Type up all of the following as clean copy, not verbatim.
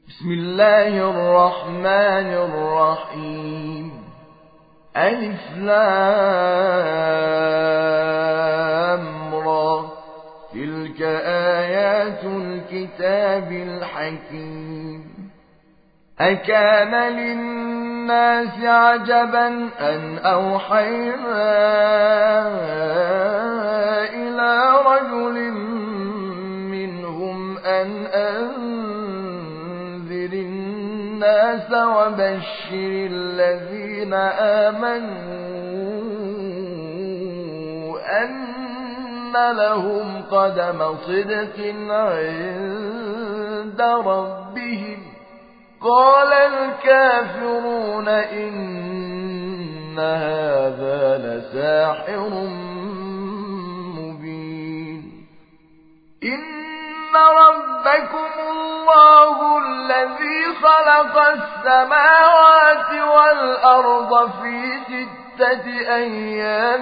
بسم الله الرحمن الرحيم. ألف لام را. تلك آيات الكتاب الحكيم. أكان للناس عجبا أن أوحينا إلى رجل منهم أن أنذر الناس وبشر الذين آمنوا أن لهم قدم صدق عند ربهم. قال الكافرون إن هذا لساحر مبين. إن ربكم الله الذي خلق السماوات والأرض في 6 أيام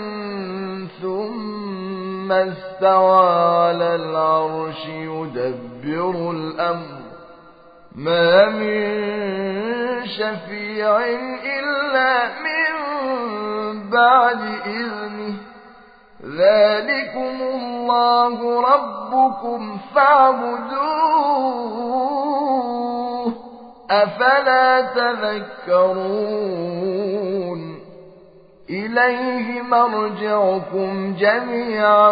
ثم استوى على العرش يدبر الأمر ما من شفيع إلا من بعد إذنه. ذلكم الله ربكم فاعبدوه أفلا تذكرون. إليه مرجعكم جميعا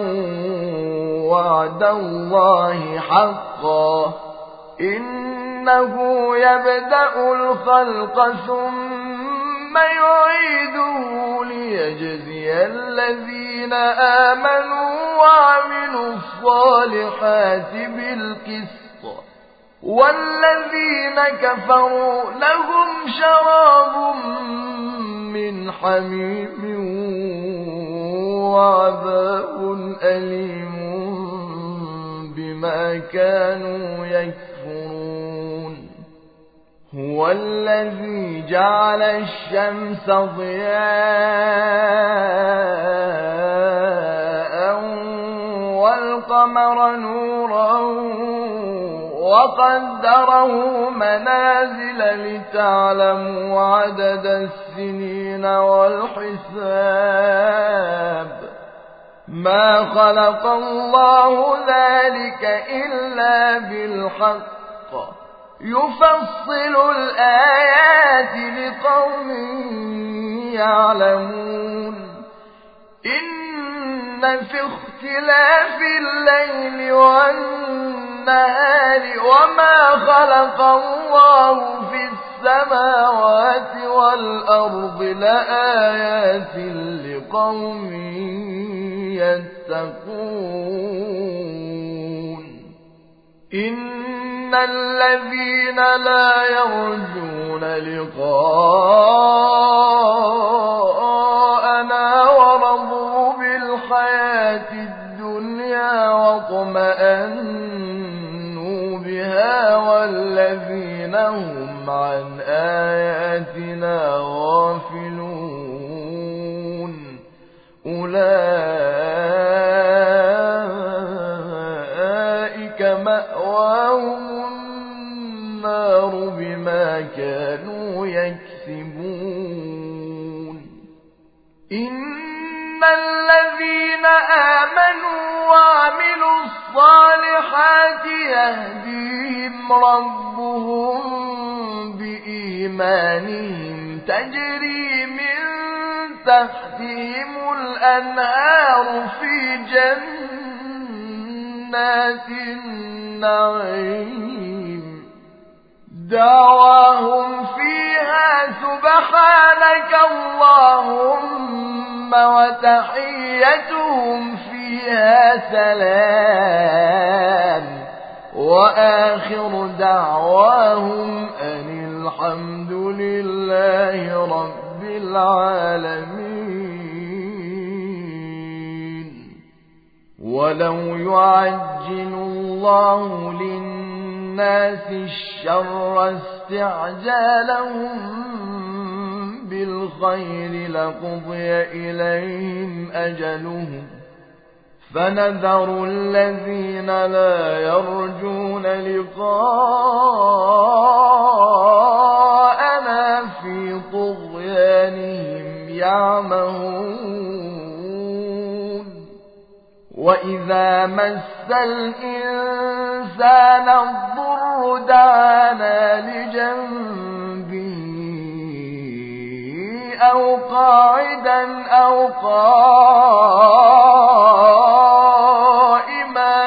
وعد الله حقا. إنه يبدأ الخلق ثم يعيده ليجزي الذين آمنوا وعملوا الصالحات بالقسط والذين كفروا لهم شراب من حميم وعذاب أليم بما كانوا يكفرون. هو الذي جعل الشمس ضياء والقمر نورا وقدره منازل لتعلموا عدد السنين والحساب. ما خلق الله ذلك إلا بالحق يفصل الآيات لقوم يعلمون. إن في اختلاف الليل والنهار وما خلق الله في السماوات والأرض لآيات لقوم يتقون. إن الذين لا يرجون لقاءنا ورضوا بالحياة الدنيا واطمأنوا بها والذين هم عن آياتنا غافلون أولئك مأواهم النار بما كانوا يكسبون. إن الذين آمنوا وعملوا الصالحات يهديهم ربهم بإيمانهم تجري من تحتهم الأنهار في جنات النعيم. دعواهم فيها سبحانك اللهم وتحيتهم فيها سلام وآخر دعواهم أن الحمد لله رب العالمين. ولو يعجل الله للناس الشر استعجالهم بالخير لقضي إليهم أجلهم فنذر الذين لا يرجون لقاءنا وإذا مس الإنسان الضر دعانا لجنبه أو قاعدا أو قائما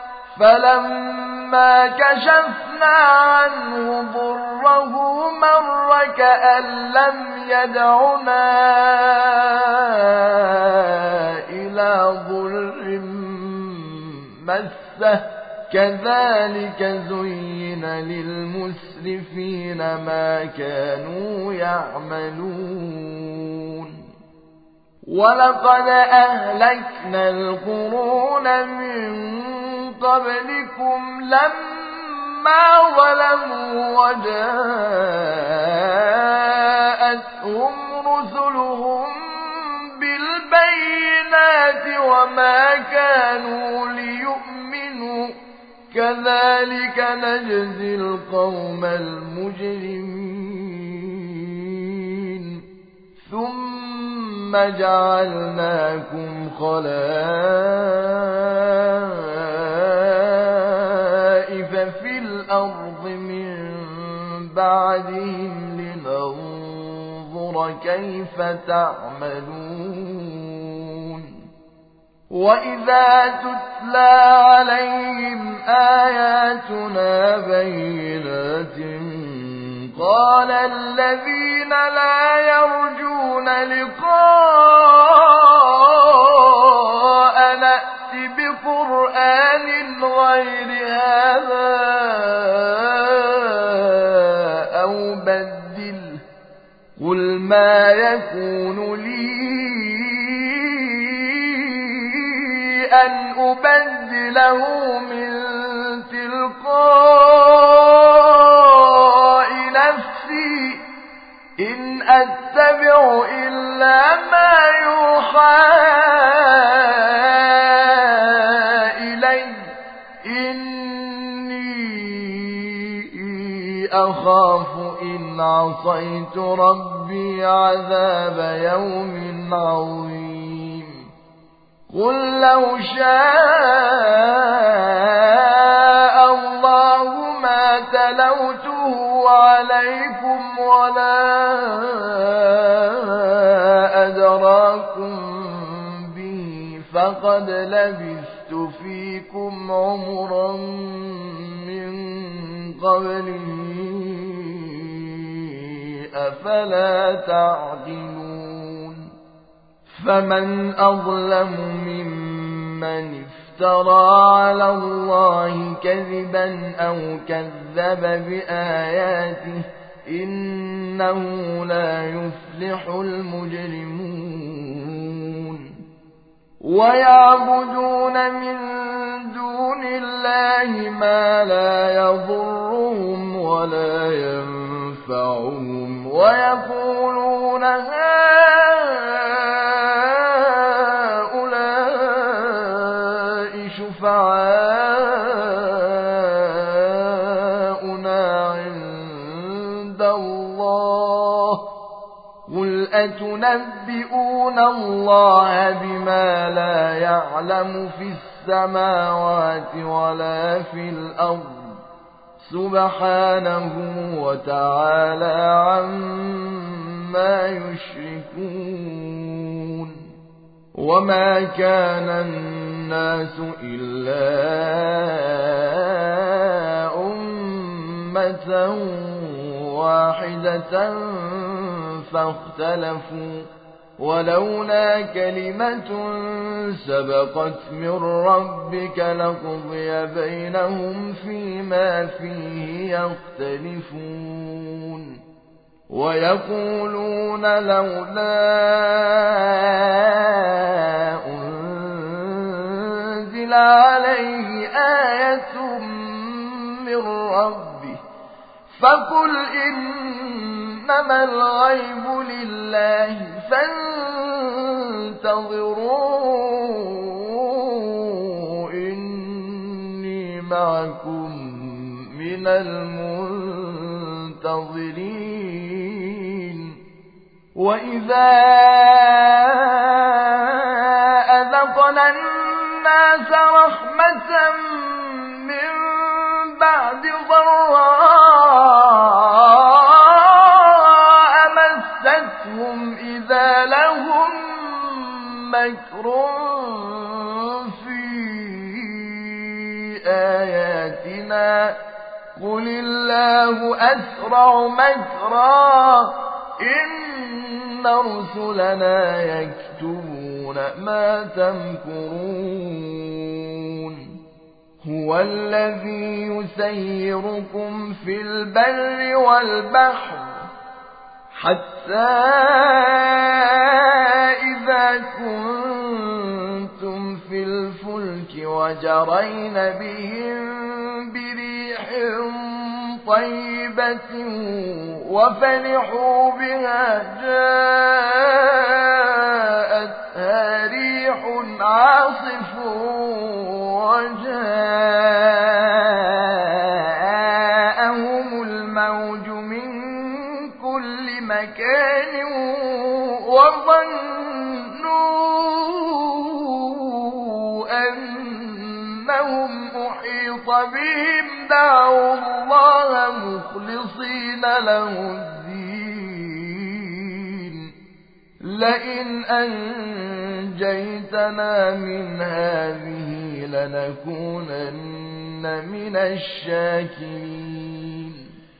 فلما كشفنا عنه ضره مر كأن لم يدعنا إلى ضر مسه كذلك زين للمسرفين ما كانوا يعملون ولقد أهلكنا القرون من قبلكم لما ظلموا وجاءتهم رسلهم بالبينات وما كانوا ليؤمنوا كذلك نجزي القوم المجرمين ثم جعلناكم خلائف في الأرض من بعدهم لننظر كيف تعملون وإذا تتلى عليهم آياتنا بينات قال الذين لا يرجون لقاء نأت بقرآن غير هذا أو بدل قل ما يكون لي أن أبدله من تلقاء نفسي إن أتبع إلا ما يوحى إلي إني أخاف إن عصيت ربي عذاب يوم عظيم قل لو شاء الله ما تلوته عليكم ولا أدراكم به فقد لبثت فيكم عمرا من قبله أفلا تعقلون فمن أظلم ممن افترى على الله كذبا أو كذب بآياته إنه لا يفلح المجرمون ويعبدون من دون الله ما لا يضرهم ولا ينفعهم ويقولون هؤلاء شفعاؤنا عند الله قل أتنبئون الله بما لا يعلم في السماوات ولا في الأرض سبحانه وتعالى عما يشركون وما كان الناس إلا أمة واحدة فاختلفوا ولولا كلمة سبقت من ربك لقضي بينهم فيما فيه يختلفون ويقولون لولا أنزل عليه آية من ربه فقل إنما الغيب لله فانتظروا إني معكم من المنتظرين وإذا أذقنا الناس رحمة من بعد ضراء مستهم إذا لهم مكر في آياتنا قل الله أسرع مكرا إن رسلنا يكتبون ما تمكرون هو الذي يسيركم في البر والبحر حتى إذا كنتم في الفلك وجرين بهم بريح طيبة وفرحوا بها جاءتها ريح عاصف وجاءهم الموج من كل مكان وظنوا أنهم أحيط بهم دعوا الله مخلصين له الدين لئن أنجيتنا من هذه لنكونن من الشاكرين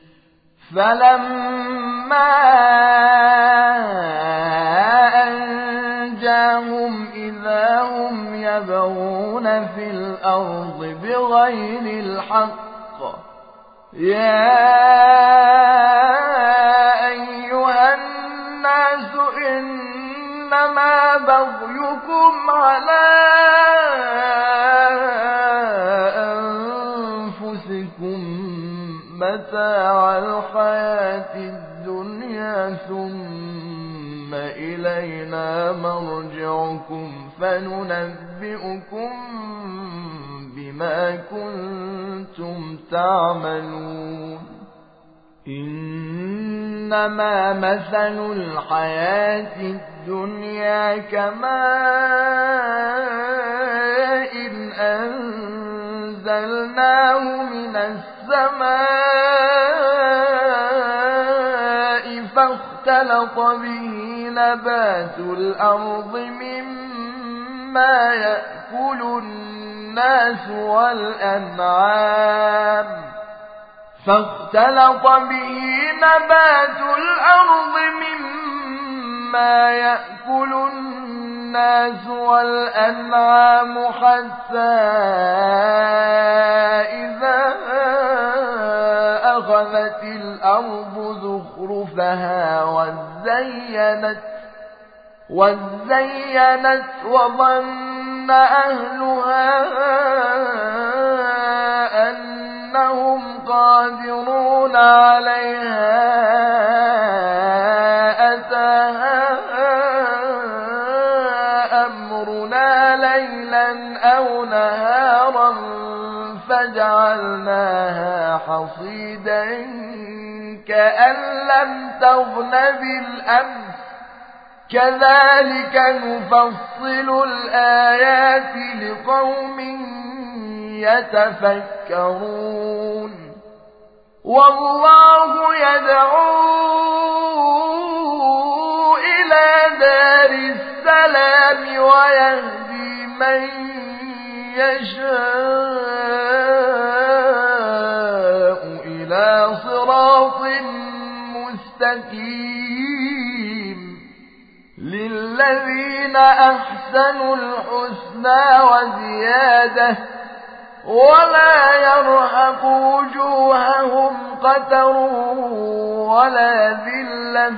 فلما أنجاهم إذا هم يبغون في الأرض بغير الحق يا أيها الناس إنما بغيكم على أنفسكم متاع الحياة الدنيا ثم إلينا مرجعكم فننبئكم بما كنتم تعملون إنما مثل الحياة الدنيا كماء أنزلناه من السماء فاختلط به نبات الأرض مما يأكل الناس والأنعام حتى إذا أخذت الأرض زخرفها وزينت وظن أهلها أنهم قادرون عليها أتاها أمرنا ليلا أو نهارا فجعلناها حصيدا كأن لم تغن بالأمس كذلك نفصل الآيات لقوم يتفكرون والله يدعو إلى دار السلام ويهدي من يشاء إلى صراط مستقيم للذين أحسنوا الحسنى وزيادة ولا يرهق وجوههم قتر ولا ذلة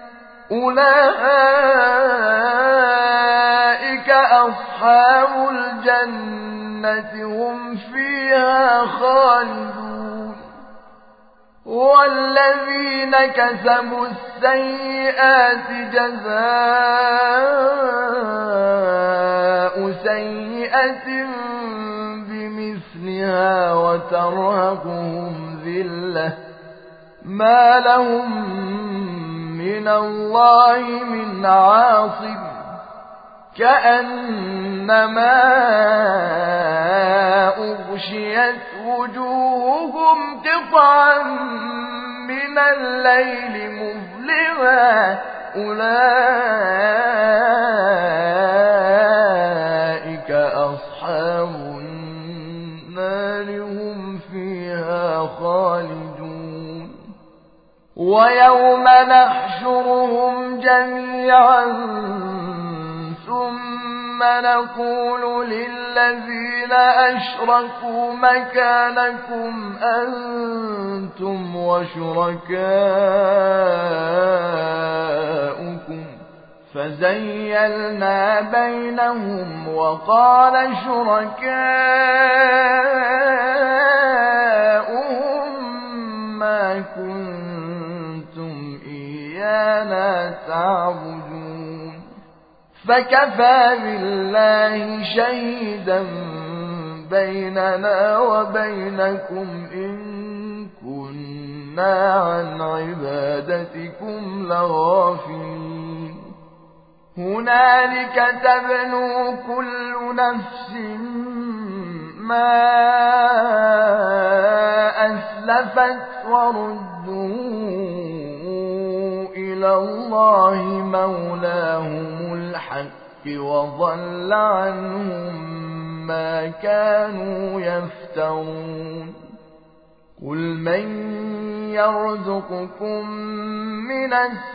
أولئك أصحاب الجنة هم فيها خالدون والذين كسبوا السيئات جزاء سيئة بمثلها وترهقهم ذلة ما لهم من الله من عاصم كأنما أغشيت وجوههم قطعا من الليل مظلما أولئك أصحاب النار هم فيها خالدون ويوم نحشرهم جميعا ثم نقول للذين أشركوا مكانكم أنتم وشركاؤكم فزيلنا بينهم وقال شركاؤهم ما كنتم إيانا تعبدون فكفى بالله شهيدا بيننا وبينكم إن كنا عن عبادتكم لغافلين هنالك تبلو كل نفس ما أسلفت وردوا إلى الله مولاهم الحق وضل عنهم ما كانوا يفترون قل من يرزقكم من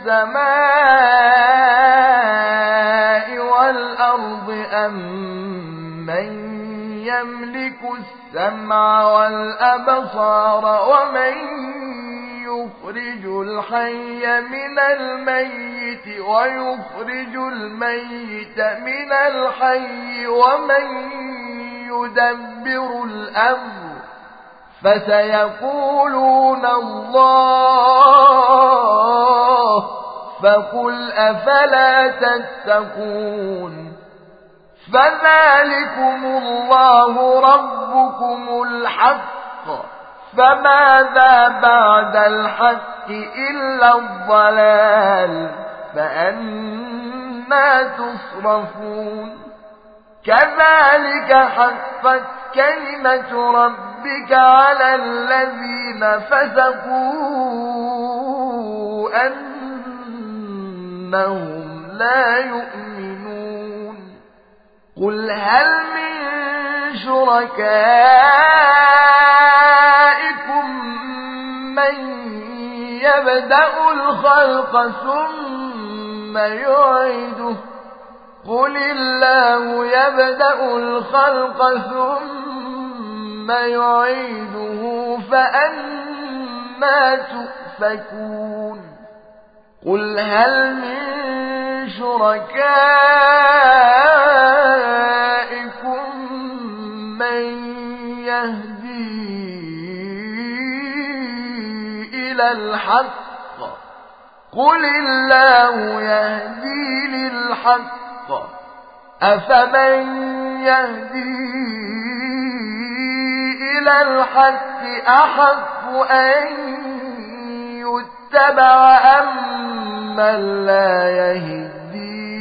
السماء والأرض أم من يملك السمع والأبصار ومن يخرج الحي من الميت ويخرج الميت من الحي ومن يدبر الأمر فسيقولون الله فقل أفلا تتقون فذلكم الله ربكم الحق فماذا بعد الحق إلا الضلال فأنى تصرفون كذلك حقت كلمة ربك على الذين فسقوا أنهم لا يؤمنون قل هل من شركائكم من يبدأ الخلق ثم يعيده قل الله يبدأ الخلق ثم يعيده فأنى تؤفكون قل هل من شركائكم من يهدي إلى الحق قل الله يهدي للحق أفمن يهدي إلى الحق أحق أن يتبع أم من لا يهدي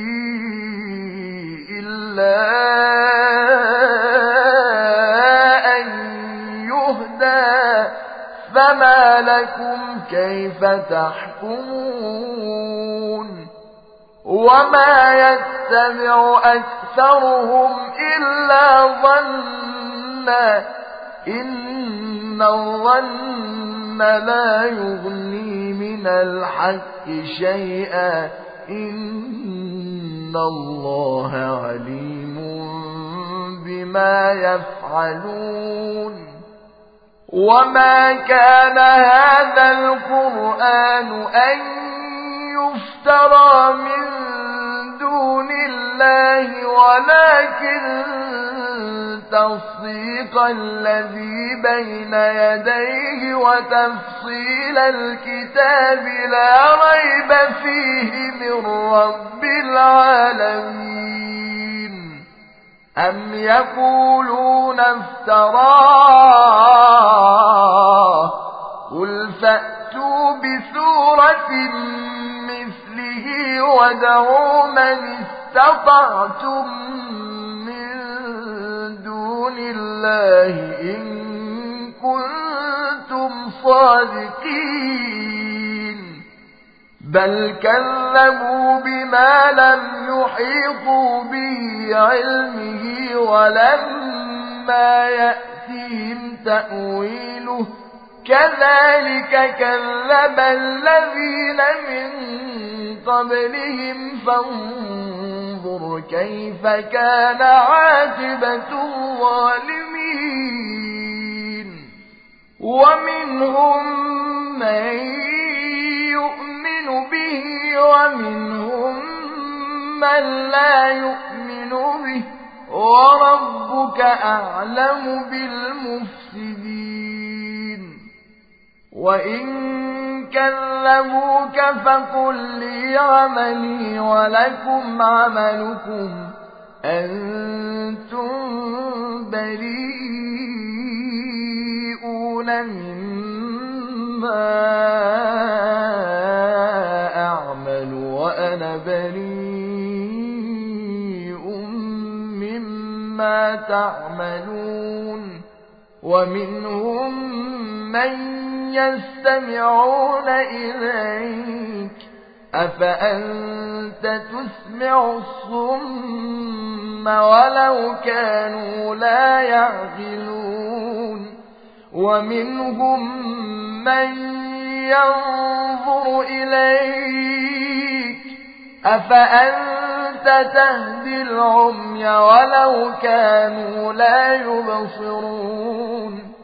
إلا أن يهدى فما لكم كيف تحكمون وما يتبع أكثرهم إلا ظنا إن الظن لا يغني من الحق شيئا إن الله عليم بما يفعلون وما كان هذا القرآن أن يفترى من دون الله ولكن تصديق الذي بين يديه وتفصيل الكتاب لا ريب فيه من رب العالمين أم يقولون افتراه قل فأتوا بسورة مثله ودعوا من استطعتم من دون الله إن كنتم صادقين بل كذبوا بما لم يحيطوا به علمه ولما يأتهم تأويله كذلك كذب الذين من قبلهم فانظر كيف كان عاقبة الظالمين ومنهم من يؤمن به ومنهم من لا يؤمن به وربك أعلم بالمفسدين وإن كذبوك فقل لي عملي ولكم عملكم أنتم بريئون مما أعمل وأنا بريء مما تعملون ومنهم من يستمعون إليك أفأنت تسمع الصم ولو كانوا لا يعقلون ومنهم من ينظر إليك أفأنت تهدي العمي ولو كانوا لا يبصرون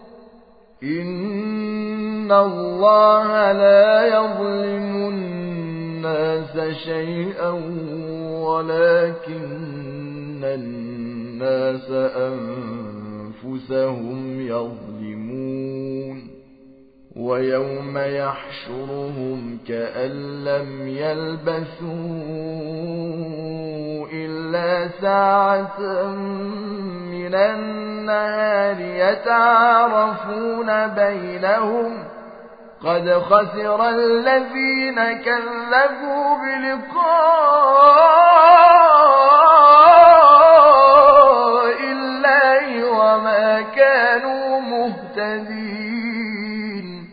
إن الله لا يظلم الناس شيئا ولكن الناس أنفسهم يظلمون ويوم يحشرهم كأن لم يلبثوا إلا ساعة من النهار يتعارفون بينهم قد خسر الذين كذبوا بلقاء الله وما كانوا مهتدين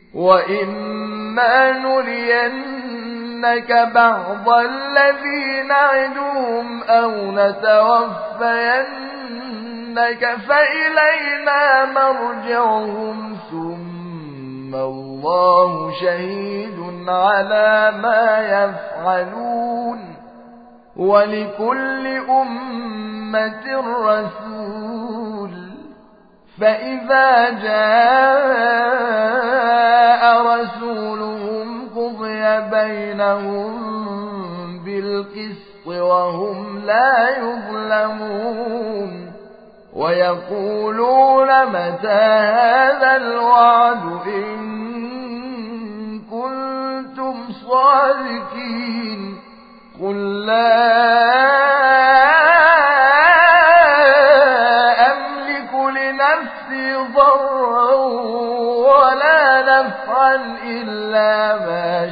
وإما نرينك بعض الذي نعدهم أو نتوفينك فإلينا مرجعهم ثم الله شهيد على ما يفعلون ولكل أمة رسول فإذا جاء رسولهم قضي بينهم بالقسط وهم لا يظلمون ويقولون متى هذا الوعد إن كنتم صادقين قل لا أملك لنفسي ضرا ولا نفعا إلا ما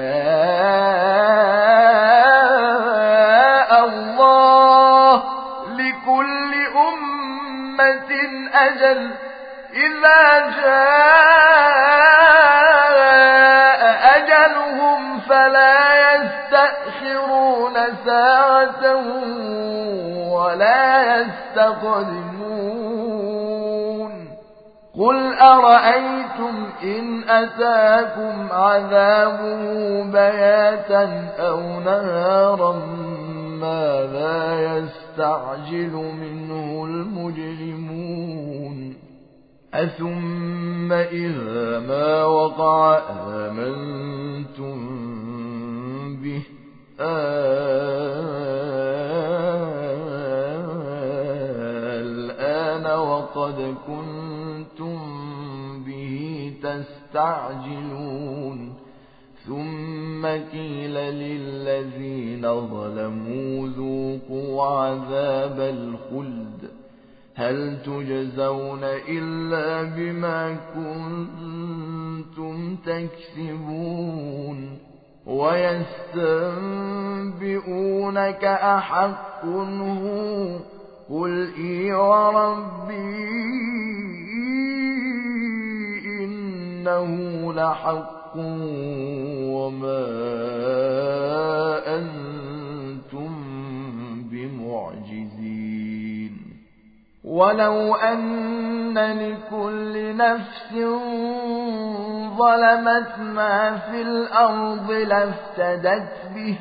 شاء الله لكل أمة أجل إذا جاء أجلهم فلا يستأخرون ساعة ولا يستقدمون قل أرأيتم إن أتاكم عذابه بياتا أو نهارا ماذا يستعجل منه المجرمون أثم إذا ما وقع آمنتم به الآن وقد كنتم به تستعجلون ثم قيل للذين ظلموا ذوقوا عذاب الخلد هل تجزون إلا بما كنتم تكسبون ويستنبئونك أحق هو قل إي وربي إنه لحق وما أنتم بمعجزين ولو أن لكل نفس ظلمت ما في الأرض لافتدت به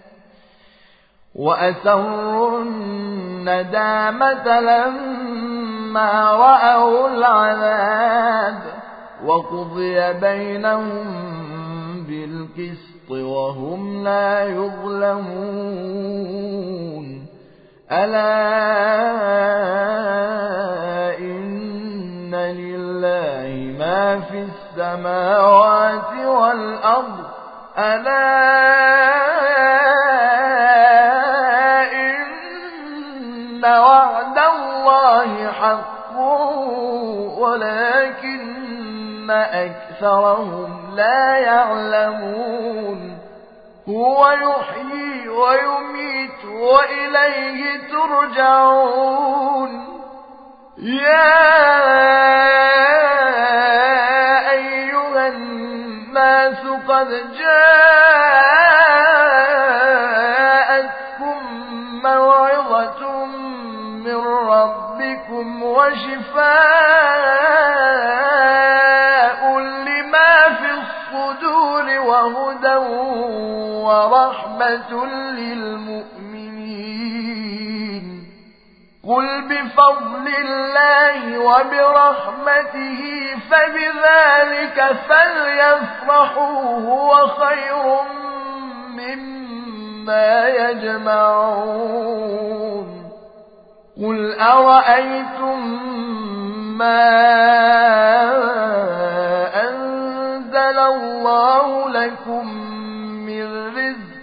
وأسروا الندامة لما رأوا العذاب وقضي بينهم بالقسط وهم لا يظلمون ألا إن لله ما في السماوات والأرض ألا إن وعد الله حق ولكن أكثرهم لا يعلمون هو يحيي ويميت وإليه ترجعون يا أيها الناس قد جاءتكم موعظة من ربكم وشفاء لما في الصدور وهدى ورحمة للمؤمنين قل بفضل الله وبرحمته فبذلك فليفرحوا هو خير مما يجمعون قل أرأيتم ما أنزل الله لكم من رزق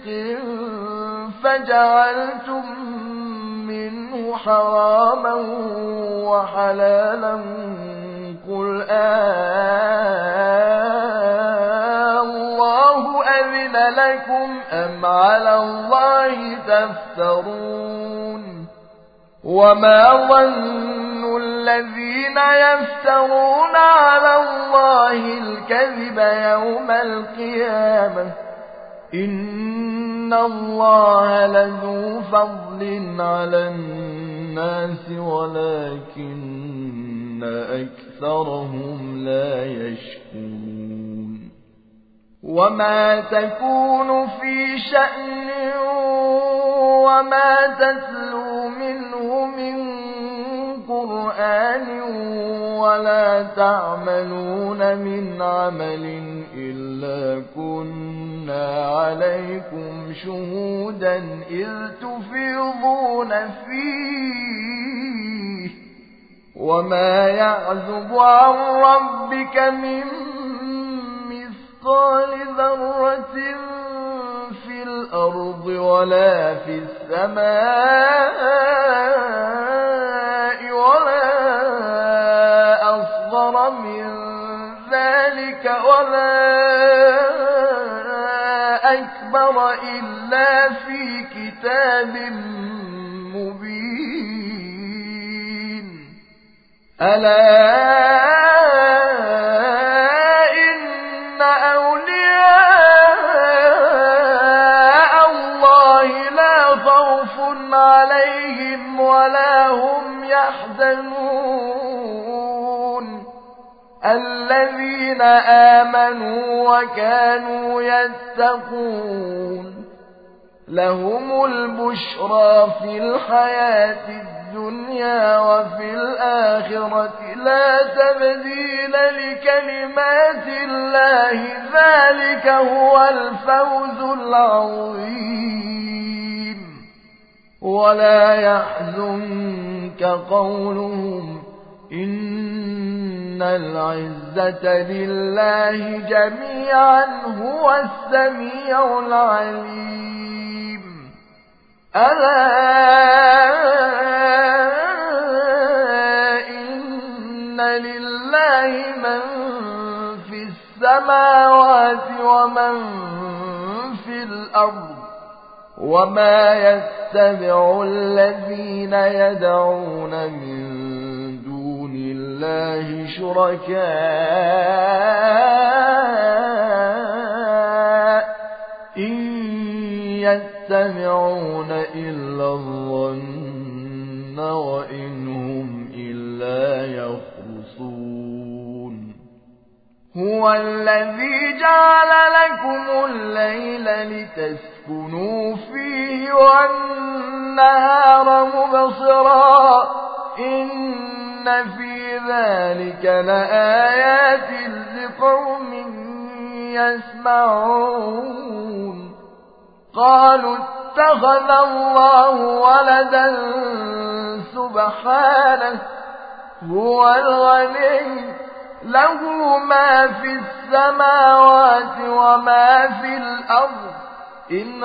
فجعلتم منه حراما وحلالا قل الله أذن لكم أم على الله تفترون وما ظن الذين يفترون على الله الكذب يوم القيامة إن الله لذو فضل على الناس ولكن أكثرهم لا يشكرون وما تكون في شأن وما تتلو منه من قرآن ولا تعملون من عمل إلا كنا عليكم شهودا إذ تفيضون فيه وما يعزب عن ربك من مثقال ذرة في الأرض ولا في السماء ولا أصغر من ذلك ولا أكبر إلا في كتاب مبين ألا إن أولياء الله لا خوف عليهم ولا هم يحزنون الذين آمنوا وكانوا يتقون لهم البشرى في الحياة الدنيا وفي الآخرة لا تبديل لكلمات الله ذلك هو الفوز العظيم ولا يحزنك قولهم إن العزة لله جميعا هو السميع العليم ألا إن لله من في السماوات ومن في الأرض وما يتبع الذين يدعون من دون الله شركاء إن يتبعون إلا الظن وإن هم إلا يخرصون هو الذي جعل لكم الليل لتسكنوا فيه والنهار مبصرا إن في ذلك لآيات لقوم يسمعون قالوا اتخذ الله ولدا سبحانه هو الغني له ما في السماوات وما في الأرض إن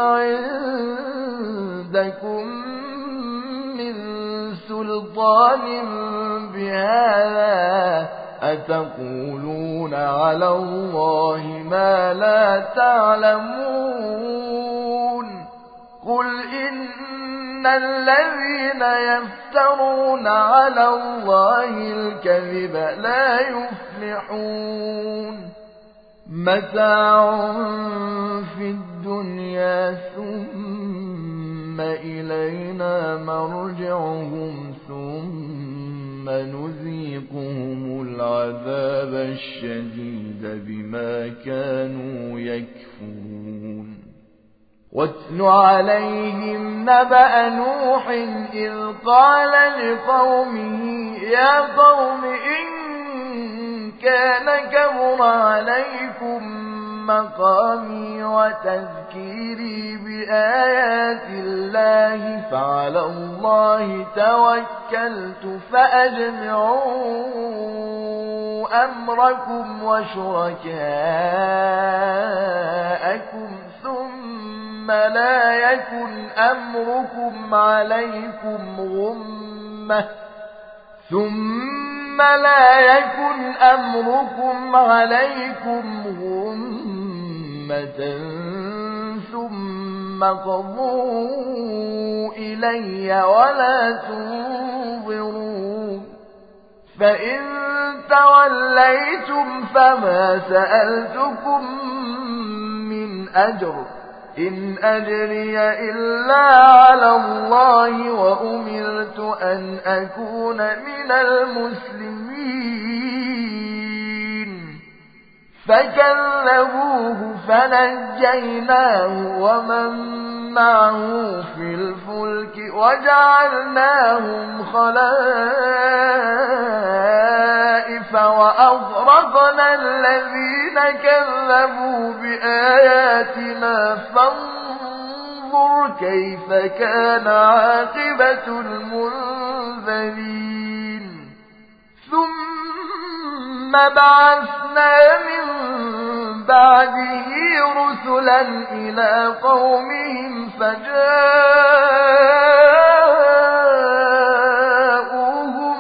عندكم من سلطان بهذا أتقولون على الله ما لا تعلمون قل إن الذين يفترون على الله الكذب لا يفلحون متاع في الدنيا ثم إلينا مرجعهم ثم نذيقهم العذاب الشديد بما كانوا يكفرون واتل عليهم نبأ نوح إذ قال لقومه يا قوم إن كان كبر عليكم مقامي وتذكيري بآيات الله فعلى الله توكلت فأجمعوا أمركم وشركاءكم ثم لا يكن أمركم عليكم غمة ثم قضوا إلي ولا تنظرون فإن توليتم فما سألتكم من أجر إن أجري إلا على الله وأمرت أن أكون من المسلمين فكذبوه فنجيناه ومن معه في الفلك وجعلناهم خلائف وأغرقنا الذين كذبوا بآياتنا فانظر كيف كان عاقبة المنذرين ثم بعثنا من بعده رسلا إلى قومهم فجاءوهم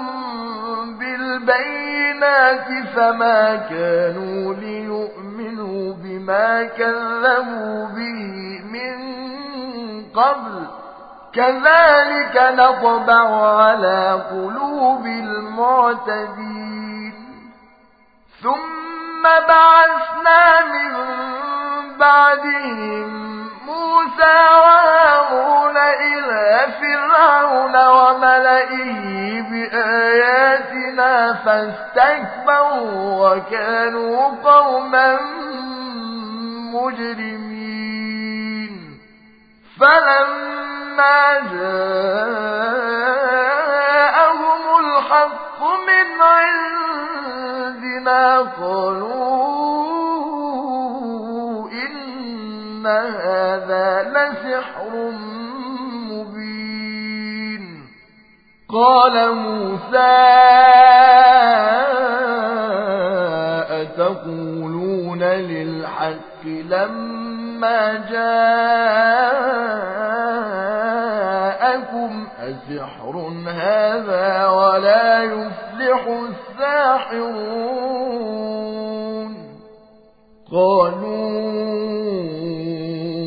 بالبينات فما كانوا ليؤمنوا بما كذبوا به من قبل كذلك نطبع على قلوب المعتدين ثم بعثنا من بعدهم موسى وهارون إلى فرعون وملئه بآياتنا فاستكبروا وكانوا قوما مجرمين فلما جاءهم الحق من عندنا قالوا إن هذا لسحر مبين قال موسى أتقولون للحق لما جاءكم أسحر هذا ولا يفلح الساحرون قالوا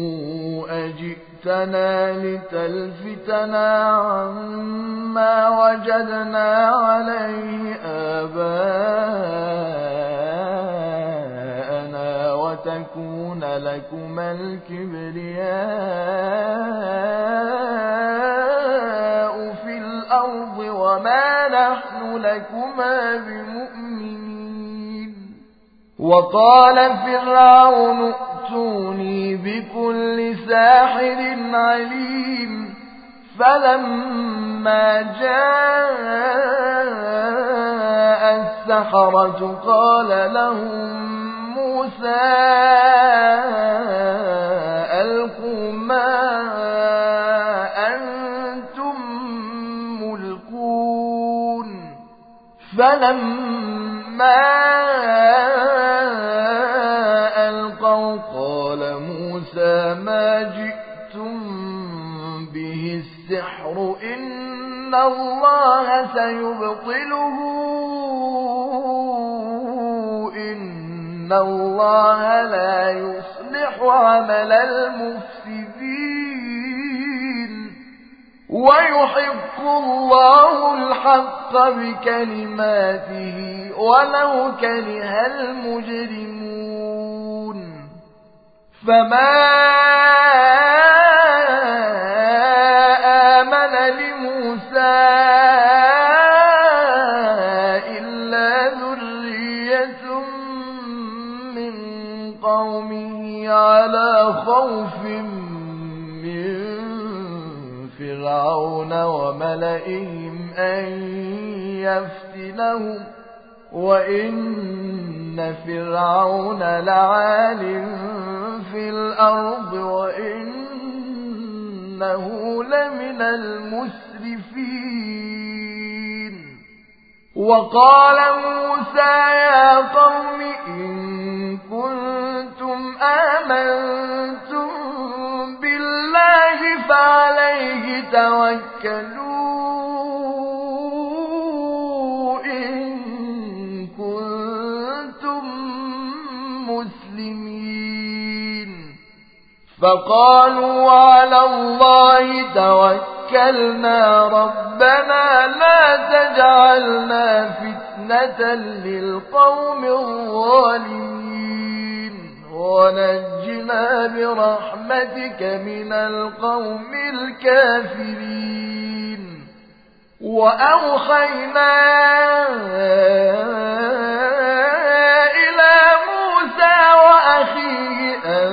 جئتنا لتلفتنا عما وجدنا عليه آباءنا وتكون لكما الكبرياء في الأرض وما نحن لكما بمؤمنين. وقال فرعون ائتوني بكل ساحر عليم. فلما جاء السحرة قال لهم موسى ألقوا ما أنتم ملقون. فلما ألقوا قال موسى ما جئتم به السحر إن الله سيبطله إن الله لا يصلح عمل المفسدين ويحق الله الحق بكلماته ولو كره المجرمون. فما آمن لموسى إلا ذرية من قومه على خوف من فرعون وملئهم أن يفتنهم وإن فرعون لعال في الأرض وإنه لمن المسرفين. وقال موسى يا قوم إن كنتم آمنتم بالله فعليه توكلوا إن كنتم مسلمين. فقالوا على الله توكلنا ربنا لا تجعلنا فتنة للقوم الظالمين ونجنا برحمتك من القوم الكافرين. وأوحينا إلى موسى وأخيه أن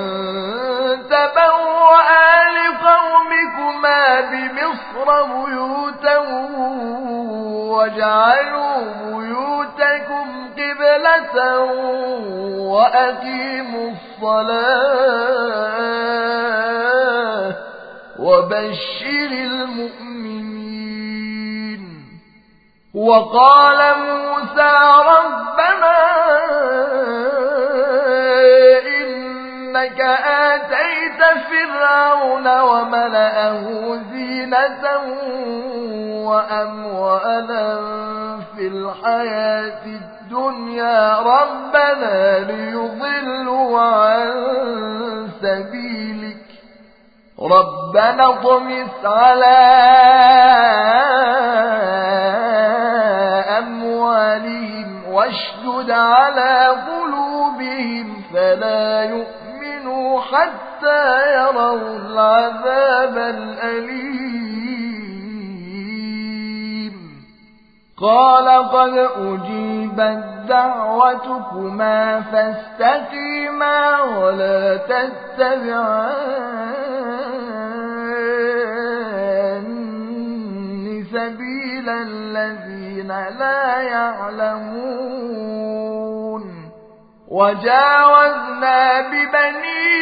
تبوأ لقومكما بمصر بيوتا واجعلوا بيوتكم قبلة وأقيموا الصلاة وبشر المؤمنين. وقال موسى ربنا إنك آتيت فرعون وملأه زينة وأموالا في الحياة الدنيا ربنا ليضلوا عن سبيلك ربنا اطمس على أموالهم واشدد على قلوبهم فلا يؤمنوا حتى يروا العذاب الأليم. قال قد أجيبت دعوتكما فاستقيما ولا تتبعان سبيل الذين لا يعلمون. وجاوزنا ببني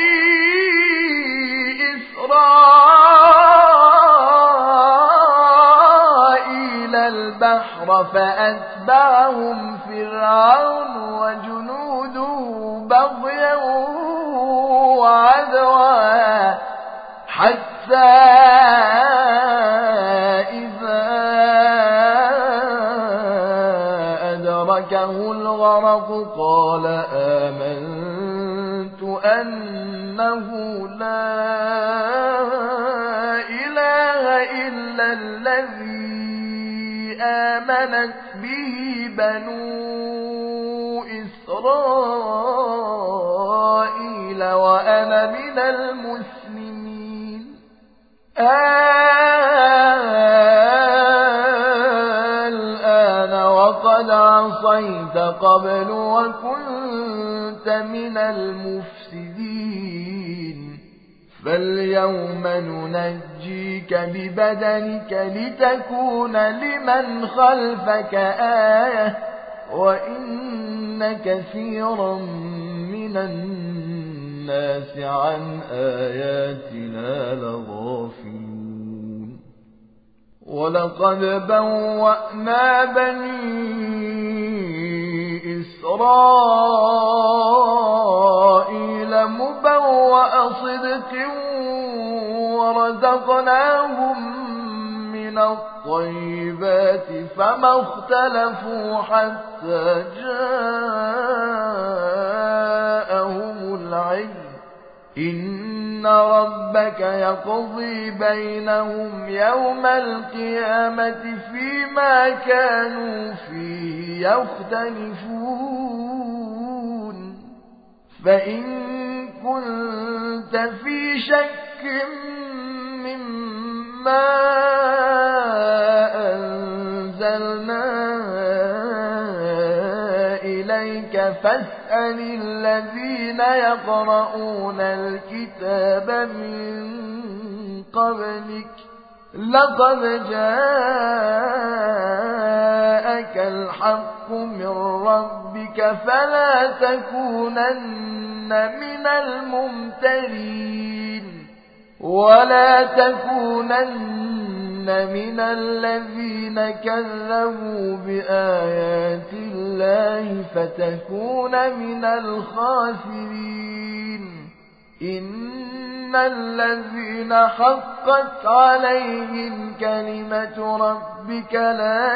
إسرائيل البحر فأتبعهم فرعون وجنوده بغيا وعدوا حتى إذا أدركه الغرق قال آمنت أنه لا إله إلا الذي آمنت به بنو إسرائيل وأنا من المسلمين الآن وقد عصيت قبل وكنت من المفسدين فاليوم ننجيك ببدنك لتكون لمن خلفك آية وإن كثيرا من الناس عن آياتنا لغافلون ولقد بوأنا بني إسرائيل مبوأ صدق ورزقناهم من الطيبات فما اختلفوا حتى جاءهم العلم إن ربك يقضي بينهم يوم القيامة فيما كانوا فيه يختلفون فإن كنت في شك مما أنزلنا إليك فاسأل الذين يقرؤون الكتاب من قبلك لقد جاءك الحق من ربك فلا تكونن من الممترين ولا تكونن من الذين كذبوا بآيات الله فتكون من الخاسرين إن الذين حقت عليهم كلمة ربك لا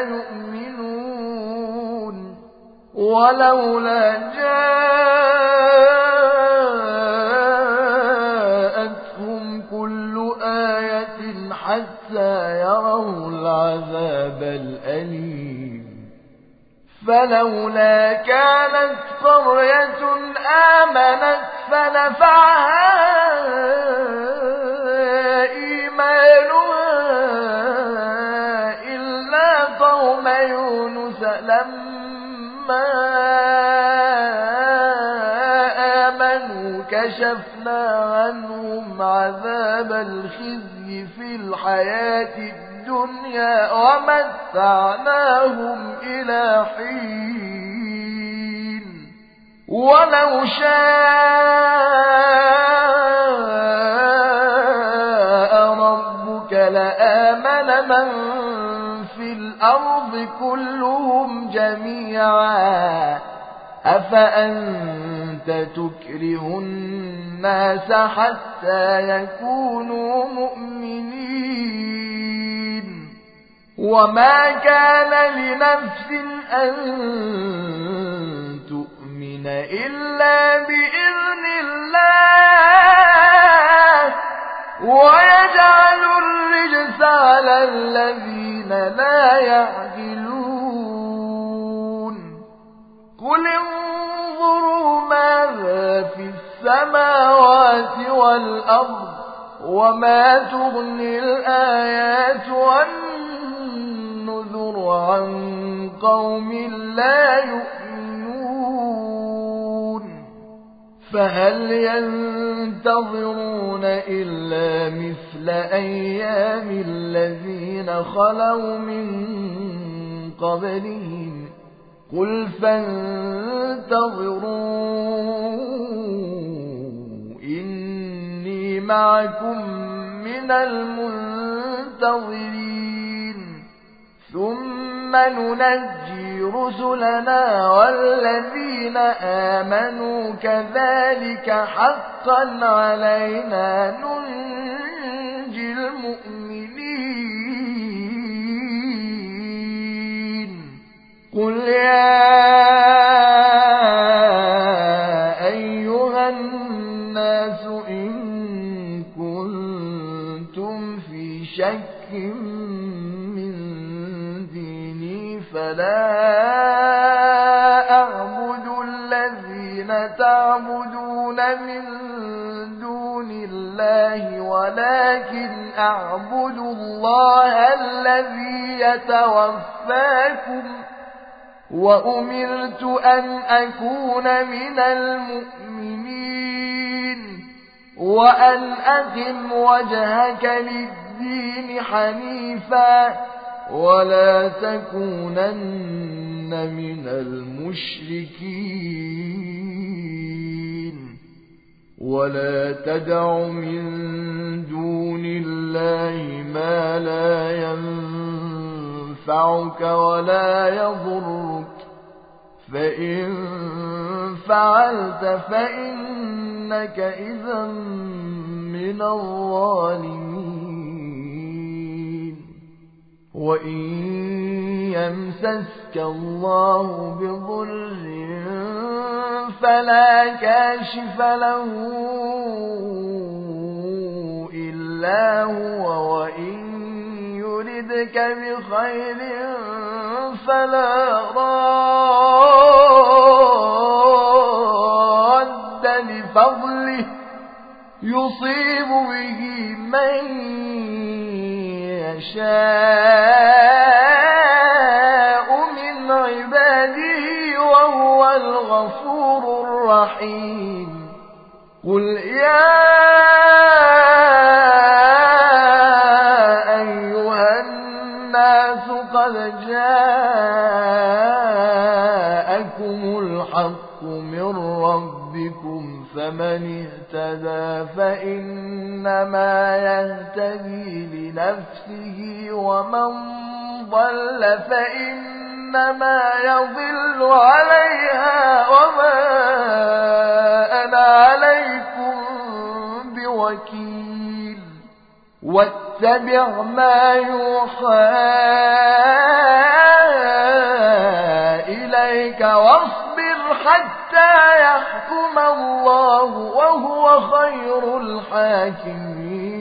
يؤمنون ولولا جاءتهم كل آية حتى يروا العذاب الأليم فلولا كانت قرية آمنت فنفعها إيمانها إلا قوم يونس لما آمنوا كشفنا عنهم عذاب الخزي في الحياة الدنيا ومتعناهم إلى حين ولو شاء ربك لآمن من في الأرض كلهم جميعا أفأنت تكره الناس حتى يكونوا مؤمنين وما كان لنفس أن تؤمن إلا بإذن الله ويجعل الرجس على الذين لا يعقلون قل انظروا ماذا في السماوات والأرض وما تغني الآيات والنذر عن قوم لا يؤمنون فهل ينتظرون إلا مثل أيام الذين خلوا من قبلهم قل فانتظروا إني معكم من المنتظرين ثم ننجي رسلنا والذين آمنوا كذلك حقا علينا ننجي المؤمنين قل يا أيها الناس الناس إن كنتم في شك من ديني فلا أعبد الذين تعبدون من دون الله ولكن أعبد الله الذي يتوفاكم وأمرت أن أكون من المؤمنين وأن أقم وجهك للدين حنيفا ولا تكونن من المشركين ولا تدع من دون الله ما لا ينفعك ولا يضرك فإن فعلت فإنك إذا من الظالمين وإن يمسسك الله بضر فلا كاشف له إلا هو وإن يردك بخير فلا راد لفضله يصيب به من يشاء من عباده وهو الغفور الرحيم قل يا أيها الناس قد جاءكم الحق من ربكم فمن اهتدى فإنما يهتدي لنفسه ومن ضل فإنما يضل عليها وما أنا عليكم بوكيل واتبع ما يوحى إليك واصبر حتى يحكم الله وهو خير الحاكمين